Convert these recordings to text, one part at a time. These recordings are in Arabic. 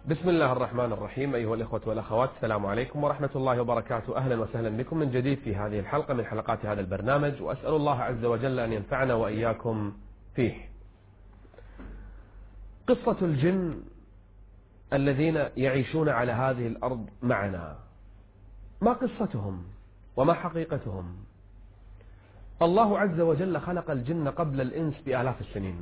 بسم الله الرحمن الرحيم. أيها الإخوة والأخوات، السلام عليكم ورحمة الله وبركاته. أهلا وسهلا بكم من جديد في هذه الحلقة من حلقات هذا البرنامج، وأسأل الله عز وجل أن ينفعنا وإياكم فيه. قصة الجن الذين يعيشون على هذه الأرض معنا، ما قصتهم وما حقيقتهم؟ الله عز وجل خلق الجن قبل الإنس بآلاف السنين،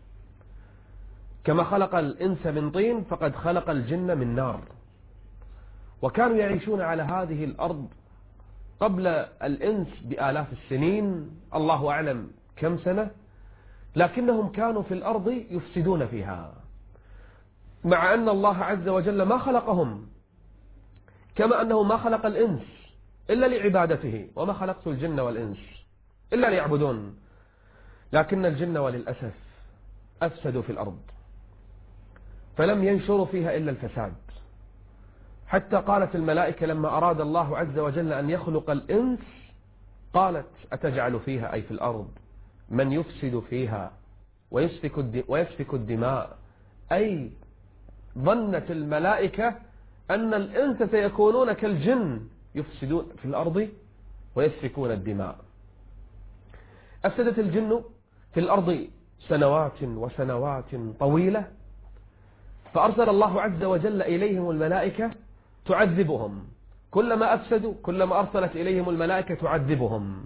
كما خلق الإنس من طين فقد خلق الجن من نار، وكانوا يعيشون على هذه الأرض قبل الإنس بآلاف السنين، الله أعلم كم سنة، لكنهم كانوا في الأرض يفسدون فيها، مع أن الله عز وجل ما خلقهم، كما أنه ما خلق الإنس إلا لعبادته، وما خلقت الجن والإنس إلا ليعبدون، لكن الجن وللأسف أفسدوا في الأرض، فلم ينشروا فيها إلا الفساد، حتى قالت الملائكة لما أراد الله عز وجل أن يخلق الإنس قالت: أتجعل فيها أي في الأرض من يفسد فيها ويسفك الدماء، أي ظنت الملائكة أن الإنس سيكونون كالجن يفسدون في الأرض ويسفكون الدماء. أفسدت الجن في الأرض سنوات وسنوات طويلة، فأرسل الله عز وجل إليهم الملائكة تعذبهم، كلما أفسدوا كلما أرسلت إليهم الملائكة تعذبهم،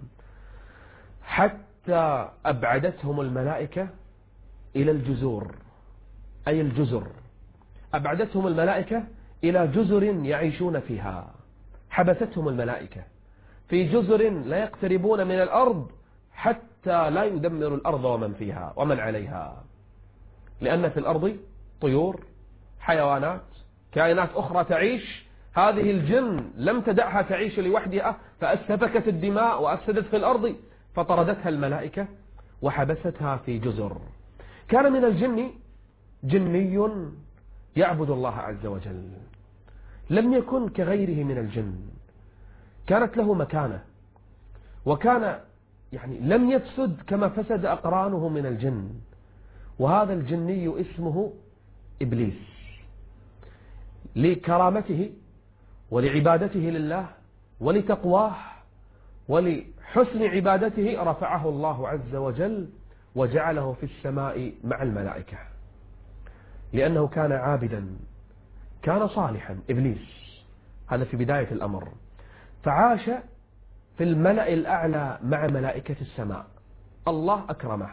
حتى أبعدتهم الملائكة إلى الجزر، أي الجزر، أبعدتهم الملائكة إلى جزر يعيشون فيها، حبستهم الملائكة في جزر لا يقتربون من الأرض حتى لا يدمروا الأرض ومن فيها ومن عليها، لأن في الأرض طيور، حيوانات، كائنات أخرى تعيش، هذه الجن لم تدعها تعيش لوحدها، فأسفكت الدماء وأفسدت في الأرض، فطردتها الملائكة وحبستها في جزر. كان من الجن جني يعبد الله عز وجل، لم يكن كغيره من الجن، كانت له مكانة، وكان لم يفسد كما فسد أقرانه من الجن، وهذا الجني اسمه إبليس، لكرامته ولعبادته لله ولتقواه ولحسن عبادته رفعه الله عز وجل وجعله في السماء مع الملائكة، لأنه كان عابدا، كان صالحا إبليس، هذا في بداية الأمر، فعاش في الملأ الأعلى مع ملائكة السماء، الله أكرمه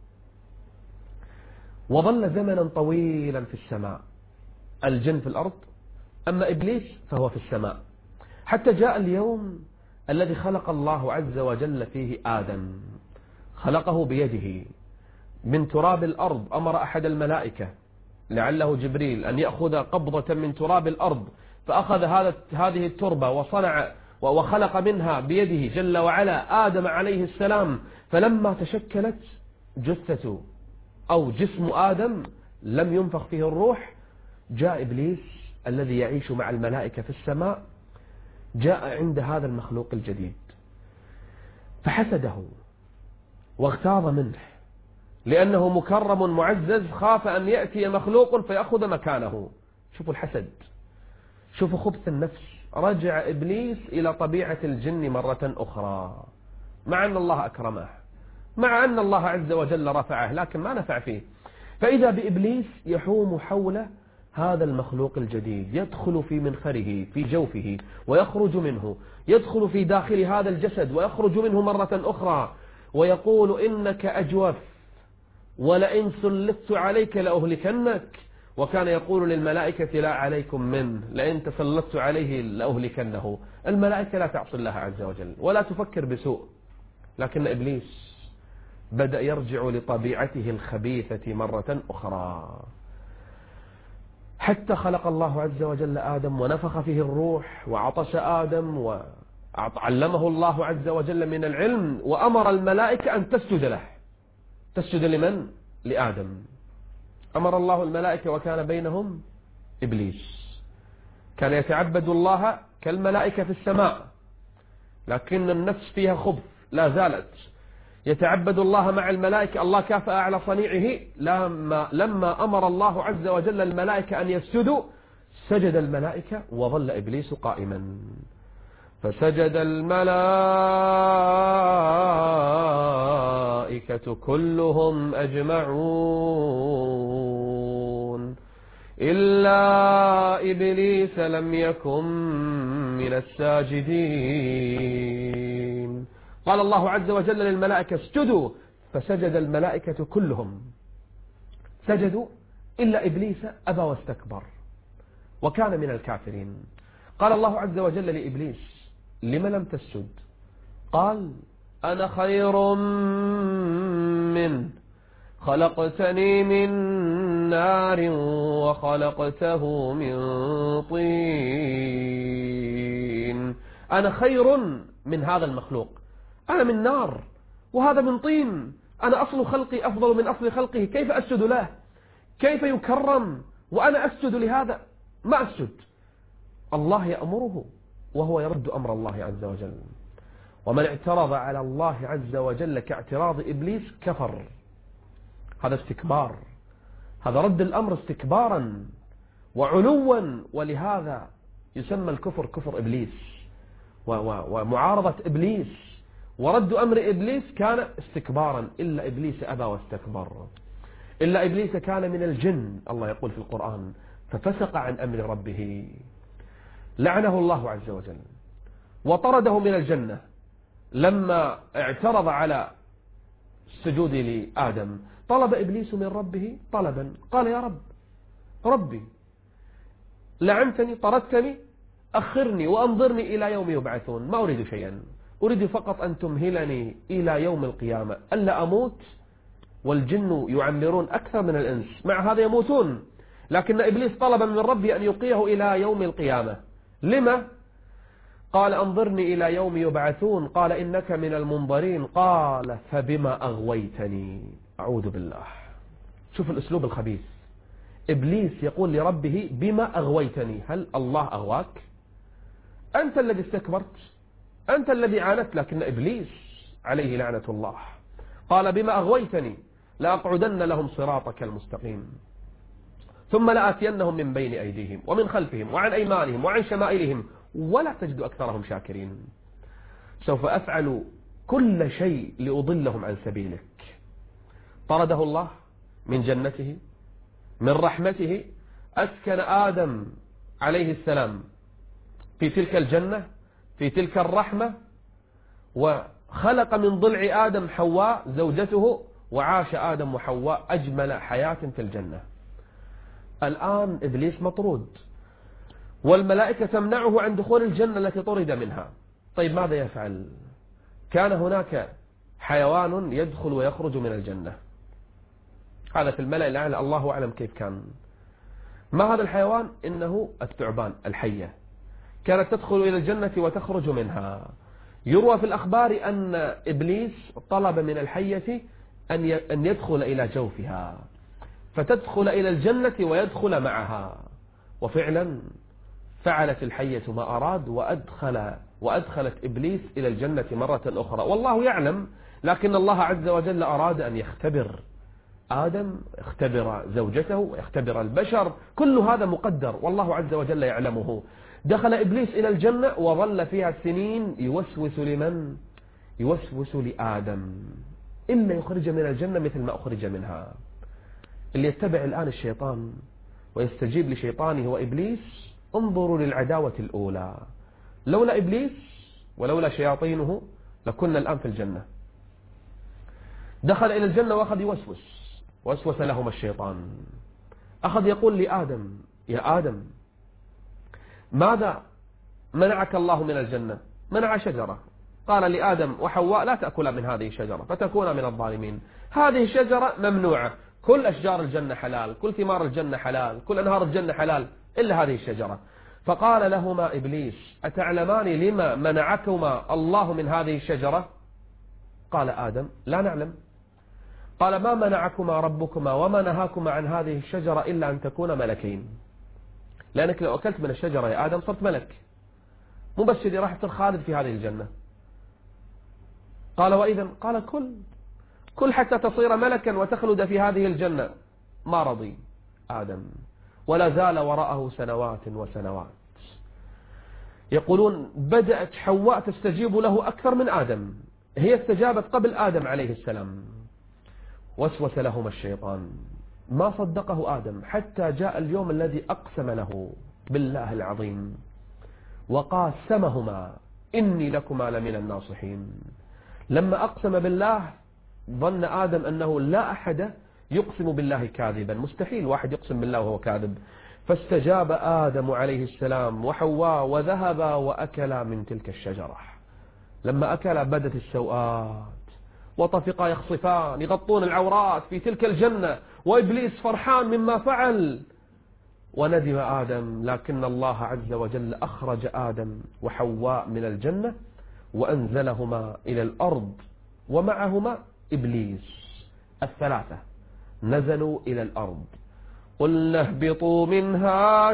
وظل زمنا طويلا في السماء، الجن في الأرض، أما إبليس فهو في السماء، حتى جاء اليوم الذي خلق الله عز وجل فيه آدم، خلقه بيده من تراب الأرض، أمر أحد الملائكة لعله جبريل أن يأخذ قبضة من تراب الأرض، فأخذ هذه التربة وصنع وخلق منها بيده جل وعلا آدم عليه السلام، فلما تشكلت جثة أو جسم آدم لم ينفخ فيه الروح، جاء إبليس الذي يعيش مع الملائكة في السماء، جاء عند هذا المخلوق الجديد فحسده واغتاظ منه، لأنه مكرم معزز، خاف أن يأتي مخلوق فيأخذ مكانه. شوفوا الحسد، شوفوا خبث النفس، رجع إبليس إلى طبيعة الجن مرة أخرى، مع أن الله أكرمه، مع أن الله عز وجل رفعه، لكن ما نفع فيه، فإذا بإبليس يحوم حول هذا المخلوق الجديد، يدخل في منخره في جوفه ويخرج منه، يدخل في داخل هذا الجسد ويخرج منه مرة أخرى، ويقول: إنك أجوف، ولئن سلطت عليك لأهلكنك، وكان يقول للملائكة: لا عليكم منه، لئن تسلطت عليه لأهلكنه. الملائكة لا تعصي الله عز وجل ولا تفكر بسوء، لكن إبليس بدأ يرجع لطبيعته الخبيثة مرة أخرى، حتى خلق الله عز وجل آدم ونفخ فيه الروح وعطش آدم وعلمه الله عز وجل من العلم، وأمر الملائكة أن تسجد له. تسجد لمن؟ لآدم. أمر الله الملائكة وكان بينهم إبليس، كان يتعبد الله كالملائكة في السماء، لكن النفس فيها خبث لا زالت، يتعبد الله مع الملائكة، الله كافأ على صنيعه، لما أمر الله عز وجل الملائكة أن يسجدوا سجد الملائكة وظل إبليس قائما، فسجد الملائكة كلهم أجمعون إلا إبليس لم يكن من الساجدين. قال الله عز وجل للملائكة اسجدوا، فسجد الملائكة كلهم سجدوا إلا إبليس أبى واستكبر وكان من الكافرين. قال الله عز وجل لإبليس لم لم تسجد؟ قال أنا خير منه خلقتني من نار وخلقته من طين. أنا خير من هذا المخلوق، أنا من نار وهذا من طين، أنا أصل خلقي أفضل من أصل خلقه، كيف أسجد له؟ كيف يكرم وأنا أسجد لهذا؟ ما أسجد. الله يأمره وهو يرد أمر الله عز وجل، ومن اعترض على الله عز وجل كاعتراض إبليس كفر. هذا استكبار، هذا رد الأمر استكبارا وعلوا، ولهذا يسمى الكفر كفر إبليس ومعارضة إبليس، ورد أمر إبليس كان استكبارا. إلا إبليس أبى واستكبر، إلا إبليس كان من الجن. الله يقول في القرآن ففسق عن أمر ربه، لعنه الله عز وجل وطرده من الجنة لما اعترض على السجود لآدم. طلب إبليس من ربه طلبا، قال يا ربي لعنتني طردتني، أخرني وأنظرني إلى يوم يبعثون، ما أريد شيئا، أريد فقط أن تمهلني إلى يوم القيامة، ألا أموت والجن يعمرون أكثر من الإنس، مع هذا يموتون. لكن إبليس طلب من ربي أن يقيه إلى يوم القيامة. لما؟ قال أنظرني إلى يوم يبعثون، قال إنك من المنظرين، قال فبما أغويتني. أعوذ بالله، شوف الأسلوب الخبيث. إبليس يقول لربه بما أغويتني، هل الله أغواك؟ أنت الذي استكبرت، أنت الذي عاندت، لكن إبليس عليه لعنة الله قال بما أغويتني لأقعدن لهم صراطك المستقيم ثم لآتينهم من بين أيديهم ومن خلفهم وعن أيمانهم وعن شمائلهم ولا تجد أكثرهم شاكرين. سوف أفعل كل شيء لأضلهم عن سبيلك. طرده الله من جنته، من رحمته أسكن آدم عليه السلام في تلك الجنة، في تلك الرحمة، وخلق من ضلع آدم حواء زوجته، وعاش آدم وحواء أجمل حياة في الجنة. الآن إبليس مطرود والملائكة تمنعه عن دخول الجنة التي طرد منها. طيب ماذا يفعل؟ كان هناك حيوان يدخل ويخرج من الجنة، هذا في الملأ الأعلى، الله أعلم كيف كان. ما هذا الحيوان؟ إنه الثعبان، الحية، كانت تدخل إلى الجنة وتخرج منها. يروى في الأخبار أن إبليس طلب من الحية أن يدخل إلى جوفها فتدخل إلى الجنة ويدخل معها، وفعلا فعلت الحية ما أراد وأدخلت إبليس إلى الجنة مرة أخرى، والله يعلم. لكن الله عز وجل أراد أن يختبر آدم، يختبر زوجته، ويختبر البشر، كل هذا مقدر والله عز وجل يعلمه. دخل إبليس إلى الجنة وظل فيها سنين يوسوس لمن؟ يوسوس لآدم، إلا يخرج من الجنة مثل ما أخرج منها. اللي يتبع الآن الشيطان ويستجيب لشيطانه وإبليس، انظروا للعداوة الأولى. لولا إبليس ولولا شياطينه لكنا الآن في الجنة. دخل إلى الجنة وأخذ وسوس لهما الشيطان، أخذ يقول لآدم يا آدم ماذا منعك الله من الجنة؟ منع شجرة، قال لآدم وحواء لا تأكل من هذه الشجرة فتكون من الظالمين. هذه الشجرة ممنوعة، كل أشجار الجنة حلال، كل ثمار الجنة حلال، كل أنهار الجنة حلال إلا هذه الشجرة. فقال لهما إبليس أتعلمان لما منعكما الله من هذه الشجرة؟ قال آدم لا نعلم. قال ما منعكما ربكما وما نهاكما عن هذه الشجرة إلا أن تكونا ملكين، لأنك لو أكلت من الشجرة يا آدم صرت ملك، مو بس اللي راح تصير خالد في هذه الجنة. قال وإذا؟ قال كل حتى تصير ملكا وتخلد في هذه الجنة. ما رضي آدم ولا زال وراءه سنوات وسنوات. يقولون بدأت حواء تستجيب له أكثر من آدم، هي استجابت قبل آدم عليه السلام. وسوس لهما الشيطان، ما صدقه آدم حتى جاء اليوم الذي أقسم له بالله العظيم وقاسمهما إني لكما لمن الناصحين. لما أقسم بالله ظن آدم أنه لا أحد يقسم بالله كاذبا، مستحيل واحد يقسم بالله وهو كاذب. فاستجاب آدم عليه السلام وحواء وذهبا وأكلا من تلك الشجرة. لما أكلا بدت السوءات وطفقا يخصفان يغطون العورات في تلك الجنة، وإبليس فرحان مما فعل. وندم آدم، لكن الله عز وجل أخرج آدم وحواء من الجنة وأنزلهما إلى الأرض ومعهما إبليس. الثلاثة نزلوا إلى الأرض. قلنا اهبطوا منها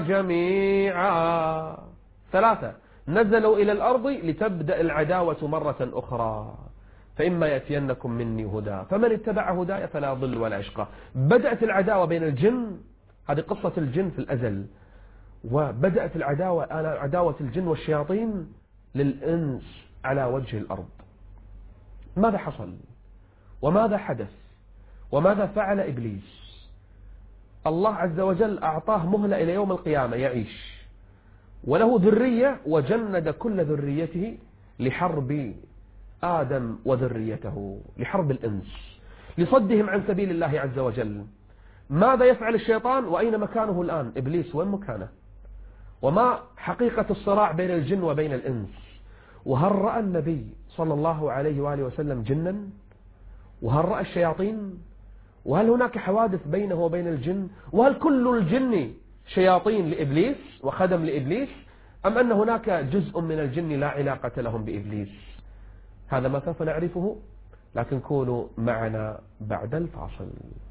جميعا. ثلاثة نزلوا إلى الأرض لتبدأ العداوة مرة أخرى. فإما يأتينكم مني هدى فمن اتبع هداي فلا يضل ولا يشقى. بدأت العداوة بين الجن، هذه قصة الجن في الأزل، وبدأت عداوة الجن والشياطين للإنس على وجه الأرض. ماذا حصل وماذا حدث وماذا فعل إبليس؟ الله عز وجل أعطاه مهلة إلى يوم القيامة يعيش، وله ذرية، وجند كل ذريته لحرب آدم وذريته، لحرب الإنس، لصدهم عن سبيل الله عز وجل. ماذا يفعل الشيطان وأين مكانه الآن؟ إبليس وين مكانه؟ وما حقيقة الصراع بين الجن وبين الإنس؟ وهل رأى النبي صلى الله عليه وآله وسلم جنا؟ وهل رأى الشياطين؟ وهل هناك حوادث بينه وبين الجن؟ وهل كل الجن شياطين لإبليس وخدم لإبليس، أم أن هناك جزء من الجن لا علاقة لهم بإبليس؟ هذا ما سوف نعرفه، لكن كونوا معنا بعد الفاصل.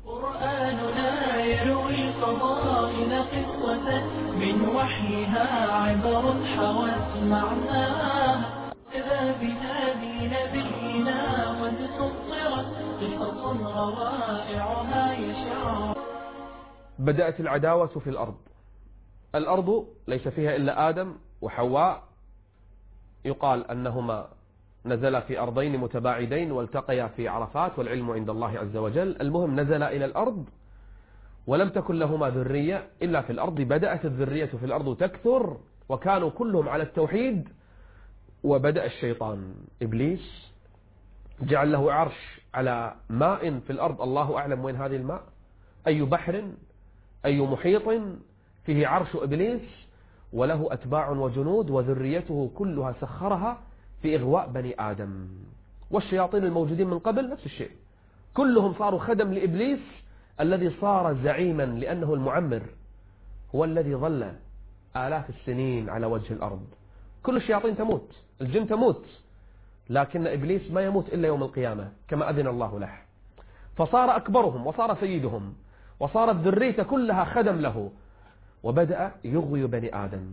قرآننا يروي الفضائل قصة من وحيها عبر حوت معناها، إذا بهذه نبينا قد سطرت قصص روائعها يشع. بدأت العداوة في الأرض. الأرض ليس فيها إلا آدم وحواء، يقال أنهما نزلا في أرضين متباعدين والتقيا في عرفات، والعلم عند الله عز وجل. المهم نزلا إلى الأرض ولم تكن لهما ذرية إلا في الأرض. بدأت الذرية في الأرض تكثر وكانوا كلهم على التوحيد. وبدأ الشيطان إبليس جعل له عرش على ماء في الأرض، الله أعلم وين هذه الماء، أي بحر أي محيط، فيه عرش إبليس، وله أتباع وجنود، وذريته كلها سخرها في إغواء بني آدم. والشياطين الموجودين من قبل نفس الشيء، كلهم صاروا خدم لإبليس الذي صار زعيما، لأنه المعمر، هو الذي ظل آلاف السنين على وجه الأرض. كل الشياطين تموت، الجن تموت، لكن إبليس ما يموت إلا يوم القيامة كما أذن الله له. فصار أكبرهم وصار سيدهم، وصارت ذريته كلها خدم له، وبدأ يغوي بني آدم.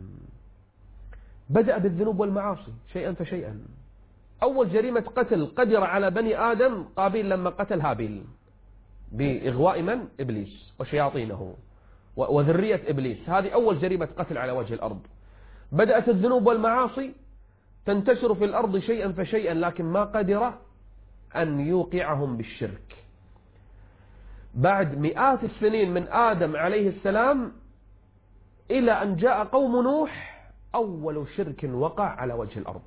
بدأ بالذنوب والمعاصي شيئا فشيئا. أول جريمة قتل قدر على بني آدم قابيل لما قتل هابيل بإغواء من؟ إبليس وشياطينه وذرية إبليس. هذه أول جريمة قتل على وجه الأرض. بدأت الذنوب والمعاصي تنتشر في الأرض شيئا فشيئا، لكن ما قدر أن يوقعهم بالشرك. بعد مئات السنين من آدم عليه السلام إلى أن جاء قوم نوح، أول شرك وقع على وجه الأرض.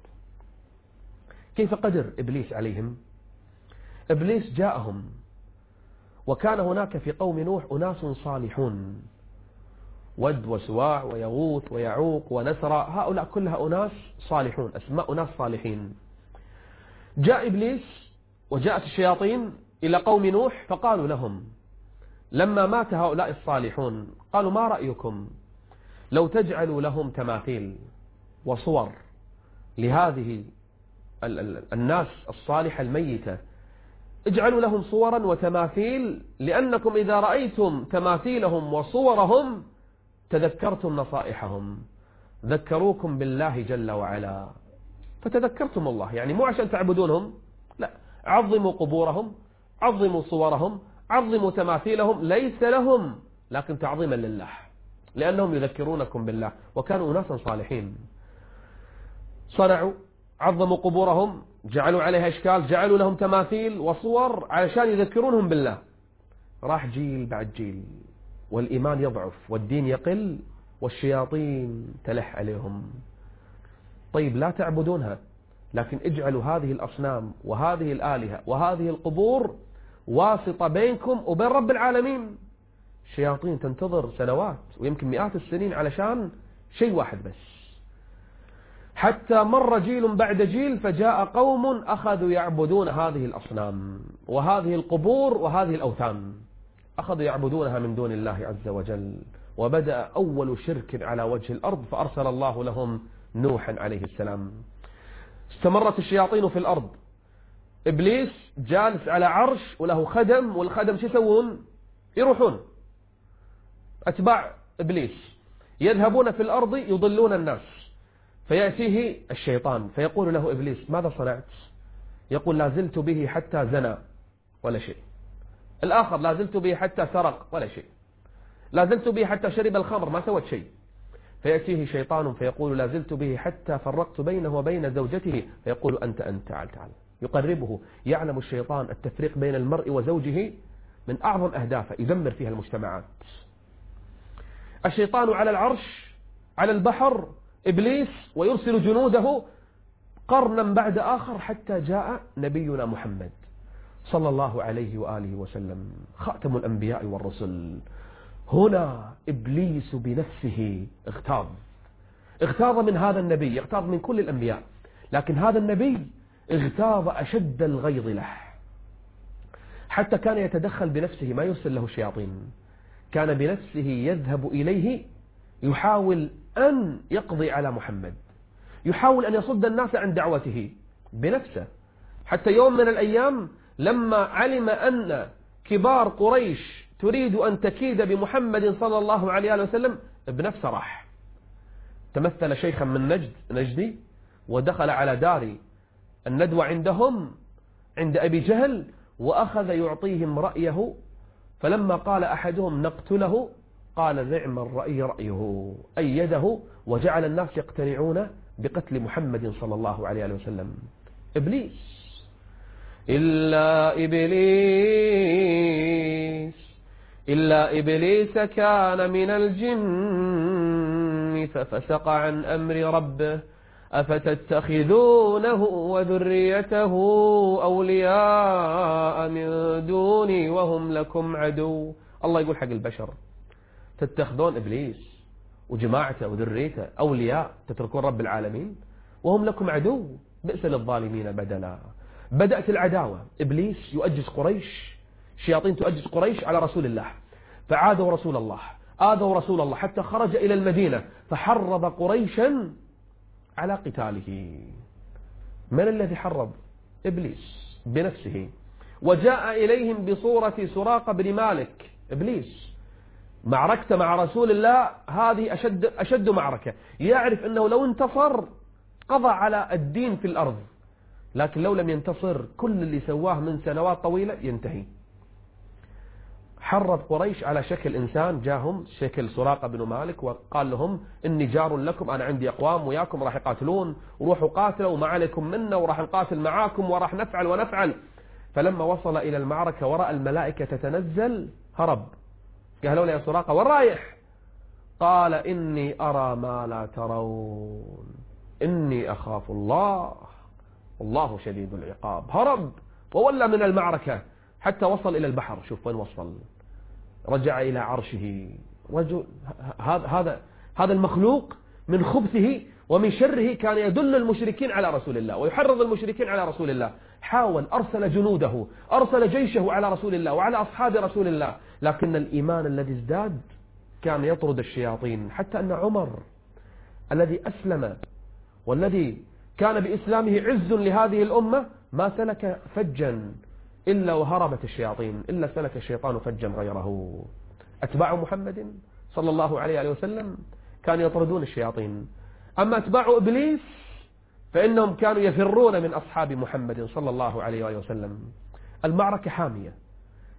كيف قدر إبليس عليهم؟ إبليس جاءهم، وكان هناك في قوم نوح أناس صالحون، ود وسواع ويغوث ويعوق ونسرى، هؤلاء كلها أناس صالحون، أسماء أناس صالحين. جاء إبليس وجاءت الشياطين إلى قوم نوح فقالوا لهم لما مات هؤلاء الصالحون، قالوا ما رأيكم لو تجعلوا لهم تماثيل وصور لهذه الناس الصالحة الميتة، اجعلوا لهم صورا وتماثيل، لأنكم إذا رأيتم تماثيلهم وصورهم تذكرتم نصائحهم، ذكروكم بالله جل وعلا، فتذكرتم الله. يعني مو عشان تعبدونهم، لا، عظموا قبورهم، عظموا صورهم، عظموا تماثيلهم، ليس لهم لكن تعظيما لله. لأنهم يذكرونكم بالله، وكانوا أناسا صالحين. صنعوا، عظموا قبورهم، جعلوا عليها إشكال، جعلوا لهم تماثيل وصور علشان يذكرونهم بالله. راح جيل بعد جيل والإيمان يضعف والدين يقل والشياطين تلح عليهم. طيب لا تعبدونها، لكن اجعلوا هذه الأصنام وهذه الآلهة وهذه القبور واسطة بينكم وبين رب العالمين. الشياطين تنتظر سنوات ويمكن مئات السنين علشان شيء واحد بس. حتى مر جيل بعد جيل فجاء قوم أخذوا يعبدون هذه الأصنام وهذه القبور وهذه الأوثان، أخذوا يعبدونها من دون الله عز وجل، وبدأ أول شرك على وجه الأرض، فأرسل الله لهم نوحا عليه السلام. استمرت الشياطين في الأرض، إبليس جالس على عرش وله خدم، والخدم شو يسوون؟ يروحون أتباع إبليس يذهبون في الأرض يضلون الناس، فيأتيه الشيطان فيقول له إبليس ماذا صنعت؟ يقول لا زلت به حتى زنى ولا شيء. الآخر لا زلت به حتى سرق ولا شيء. لا زلت به حتى شرب الخمر ما سوت شيء. فيأتيه شيطان فيقول لا زلت به حتى فرقت بينه وبين زوجته، فيقول أنت تعال تعال. يقربه. يعلم الشيطان التفريق بين المرء وزوجه من أعظم أهدافه، يدمر فيها المجتمعات. الشيطان على العرش على البحر إبليس، ويرسل جنوده قرنا بعد آخر حتى جاء نبينا محمد صلى الله عليه وآله وسلم خاتم الأنبياء والرسل. هنا إبليس بنفسه اغتاظ من هذا النبي، اغتاظ من كل الأنبياء، لكن هذا النبي اغتاظ أشد الغيظ له، حتى كان يتدخل بنفسه، ما يرسل له الشياطين، كان بنفسه يذهب إليه يحاول أن يقضي على محمد، يحاول أن يصد الناس عن دعوته بنفسه. حتى يوم من الأيام لما علم أن كبار قريش تريد أن تكيد بمحمد صلى الله عليه وسلم بنفسه راح تمثل شيخا من نجدي، ودخل على دار الندوة عندهم عند أبي جهل، وأخذ يعطيهم رأيه. فلما قال أحدهم نقتله قال نعم الرأي رأيه، أيده وجعل الناس يقتنعون بقتل محمد صلى الله عليه وسلم. إبليس إلا إبليس كان من الجن ففسق عن أمر ربه أفتتخذونه وذريته أولياء من دوني وهم لكم عدو. الله يقول حق البشر تتخذون إبليس وجماعته وذريته أولياء، تتركون رب العالمين وهم لكم عدو، بئس للظالمين بدلا. بدأت العداوة، إبليس يؤجج قريش، الشياطين تؤجج قريش على رسول الله، فعادوا رسول الله، آذوا رسول الله حتى خرج إلى المدينة، فحرض قريشا على قتاله. من الذي حرض؟ إبليس بنفسه، وجاء إليهم بصورة سراقة بن مالك. إبليس معركته مع رسول الله هذه أشد معركة، يعرف أنه لو انتصر قضى على الدين في الأرض، لكن لو لم ينتصر كل اللي سواه من سنوات طويلة ينتهي. حرض قريش على شكل إنسان، جاهم شكل سراقة بن مالك وقال لهم إني جار لكم، أنا عندي أقوام وياكم راح يقاتلون، وروحوا قاتلوا وما عليكم منا وراح نقاتل معاكم وراح نفعل ونفعل. فلما وصل إلى المعركة ورأى الملائكة تتنزل هرب. قالوا له يا سراقة وين رايح؟ قال إني أرى ما لا ترون إني أخاف الله والله شديد العقاب. هرب وولى من المعركة حتى وصل إلى البحر. شوف وين وصل، رجع إلى عرشه. رجل هذا المخلوق من خبثه ومن شره كان يدل المشركين على رسول الله ويحرض المشركين على رسول الله. حاول، أرسل جنوده، أرسل جيشه على رسول الله وعلى أصحاب رسول الله، لكن الإيمان الذي ازداد كان يطرد الشياطين. حتى أن عمر الذي أسلم والذي كان بإسلامه عز لهذه الأمة ما سلك فجا إلا وهربت الشياطين، إلا سلك الشيطان فجا غيره. أتباع محمد صلى الله عليه وسلم كانوا يطردون الشياطين، أما أتباع إبليس فإنهم كانوا يفرون من أصحاب محمد صلى الله عليه وسلم. المعركة حامية،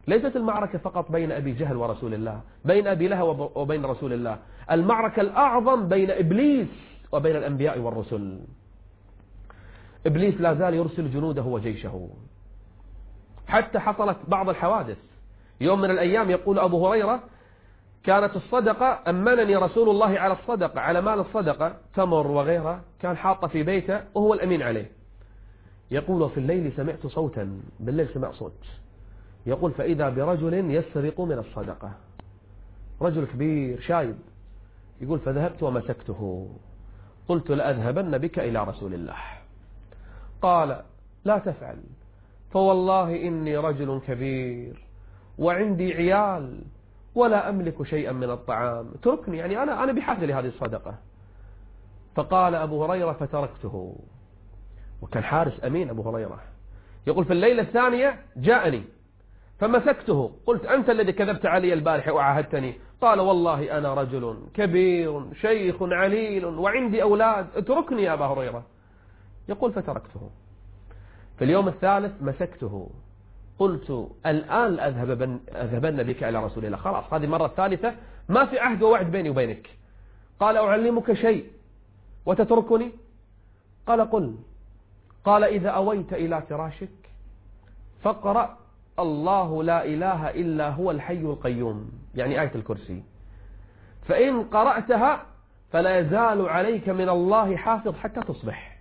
ليست المعركة فقط بين أبي جهل ورسول الله، بين أبي لهب وبين رسول الله، المعركة الأعظم بين إبليس وبين الأنبياء والرسل. إبليس لا زال يرسل جنوده وجيشه، حتى حصلت بعض الحوادث. يوم من الأيام يقول أبو هريرة: كانت الصدقة، أمنني رسول الله على الصدقة، على مال الصدقة، تمر وغيرها، كان حاطة في بيته وهو الأمين عليه. يقول: في الليل سمعت صوتا، بالليل سمع صوت، يقول: فإذا برجل يسرق من الصدقة، رجل كبير شايب. يقول: فذهبت ومسكته، قلت: لأذهبن بك إلى رسول الله. قال: لا تفعل، فوالله إني رجل كبير وعندي عيال ولا أملك شيئا من الطعام، تركني، يعني أنا بحاجة لهذه الصدقة. فقال أبو هريرة: فتركته. وكان حارس أمين أبو هريرة. يقول: في الليلة الثانية جاءني فمسكته، قلت: أنت الذي كذبت علي البارحة وعاهدتني. قال: والله أنا رجل كبير شيخ عليل وعندي أولاد، اتركني يا أبا هريرة. يقول: فتركته. في اليوم الثالث مسكته، قلت: الآن أذهبن بك إلى رسول الله، خلاص هذه المرة الثالثة، ما في عهد ووعد بيني وبينك. قال: أعلمك شيء وتتركني؟ قال: قل. قال: إذا أويت إلى فراشك فاقرأ الله لا إله إلا هو الحي القيوم، يعني آية الكرسي، فإن قرأتها فلا يزال عليك من الله حافظ حتى تصبح.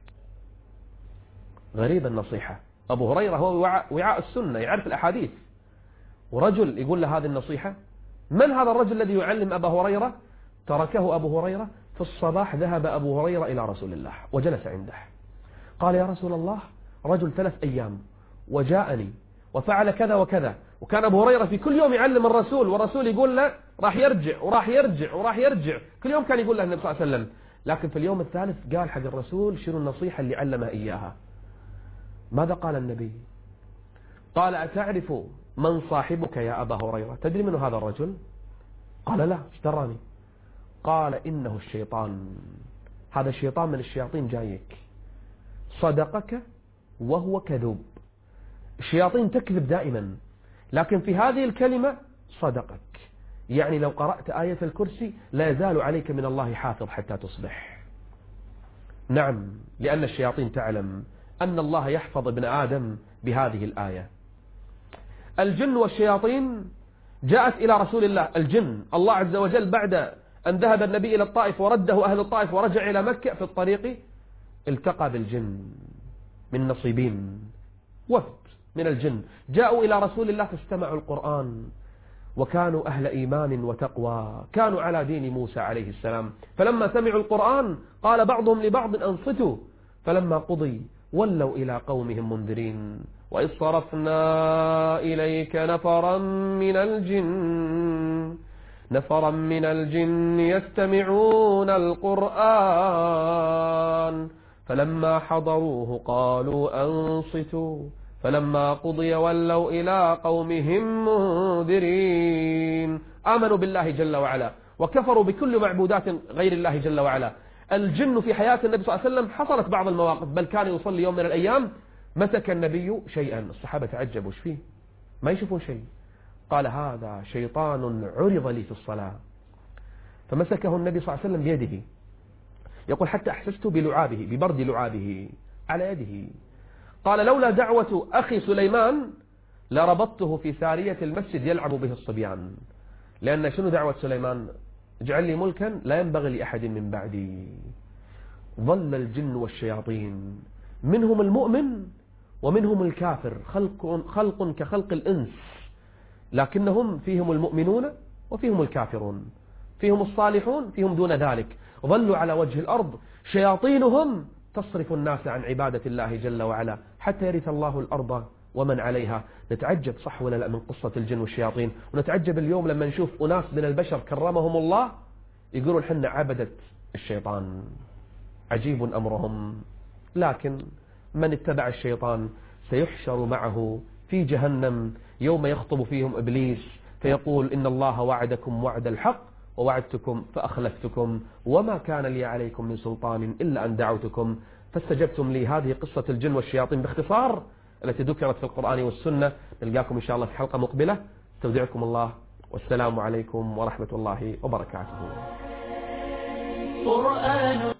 غريب النصيحة. أبو هريرة هو وعاء السنة، يعرف الأحاديث، ورجل يقول له هذه النصيحة. من هذا الرجل الذي يعلم أبا هريرة؟ تركه أبو هريرة في الصباح، ذهب أبو هريرة إلى رسول الله وجلس عنده. قال: يا رسول الله، رجل 3 أيام وجاءني وفعل كذا وكذا. وكان أبو هريرة في كل يوم يعلم الرسول، والرسول يقول له راح يرجع وراح يرجع وراح يرجع، كل يوم كان يقول له النبي صلى الله عليه وسلم. لكن في اليوم الثالث قال حق الرسول شنو النصيحة اللي علمها إياها. ماذا قال النبي؟ قال: أتعرف من صاحبك يا أبا هريرة؟ تدري من هذا الرجل؟ قال: لا، ايش دراني؟ قال: إنه الشيطان، هذا الشيطان من الشياطين جايك، صدقك وهو كذوب. الشياطين تكذب دائما، لكن في هذه الكلمة صدقك، يعني لو قرأت آية الكرسي لا يزال عليك من الله حافظ حتى تصبح. نعم، لأن الشياطين تعلم أن الله يحفظ ابن آدم بهذه الآية. الجن والشياطين جاءت إلى رسول الله. الجن، الله عز وجل بعد أن ذهب النبي إلى الطائف ورده أهل الطائف ورجع إلى مكة، في الطريق التقى بالجن من نصيبين، وفد من الجن جاءوا إلى رسول الله فاستمعوا القرآن، وكانوا أهل إيمان وتقوى، كانوا على دين موسى عليه السلام. فلما سمعوا القرآن قال بعضهم لبعض: أنصتوا، فلما قضي ولوا إلى قومهم منذرين. وإذ صرفنا إليك نفرا من الجن يستمعون القرآن فلما حضروه قالوا أنصتوا، فلما قضي ولوا إلى قومهم منذرين. آمنوا بالله جل وعلا وكفروا بكل معبودات غير الله جل وعلا. الجن في حياة النبي صلى الله عليه وسلم حصلت بعض المواقف، بل كان يصلي يوم من الأيام مسك النبي شيئا، الصحابة تعجبوا: ايش فيه؟ ما يشوفون شيء. قال: هذا شيطان عرض لي في الصلاة. فمسكه النبي صلى الله عليه وسلم بيده، يقول: حتى أحسست بلعابه، ببرد لعابه على يده. قال: لولا دعوة أخي سليمان لربطته في سارية المسجد يلعب به الصبيان. لأن شنو دعوة سليمان؟ اجعل لي ملكا لا ينبغي لأحد من بعدي. ظل الجن والشياطين منهم المؤمن ومنهم الكافر، خلق كخلق الإنس، لكنهم فيهم المؤمنون وفيهم الكافرون، فيهم الصالحون فيهم دون ذلك. ظلوا على وجه الأرض، شياطينهم تصرف الناس عن عبادة الله جل وعلا حتى يرث الله الأرض ومن عليها. نتعجب صح ولا لا من قصة الجن والشياطين، ونتعجب اليوم لما نشوف أناس من البشر كرمهم الله يقولون حنا عبدة الشيطان، عجيب أمرهم. لكن من اتبع الشيطان سيحشر معه في جهنم يوم يخطب فيهم إبليس فيقول: إن الله وعدكم وعد الحق ووعدتكم فأخلفتكم وما كان لي عليكم من سلطان إلا أن دعوتكم فاستجبتم لي. هذه قصة الجن والشياطين باختصار. التي ذكرت في القرآن والسنة. نلقاكم إن شاء الله في حلقة مقبلة. استودعكم الله والسلام عليكم ورحمة الله وبركاته.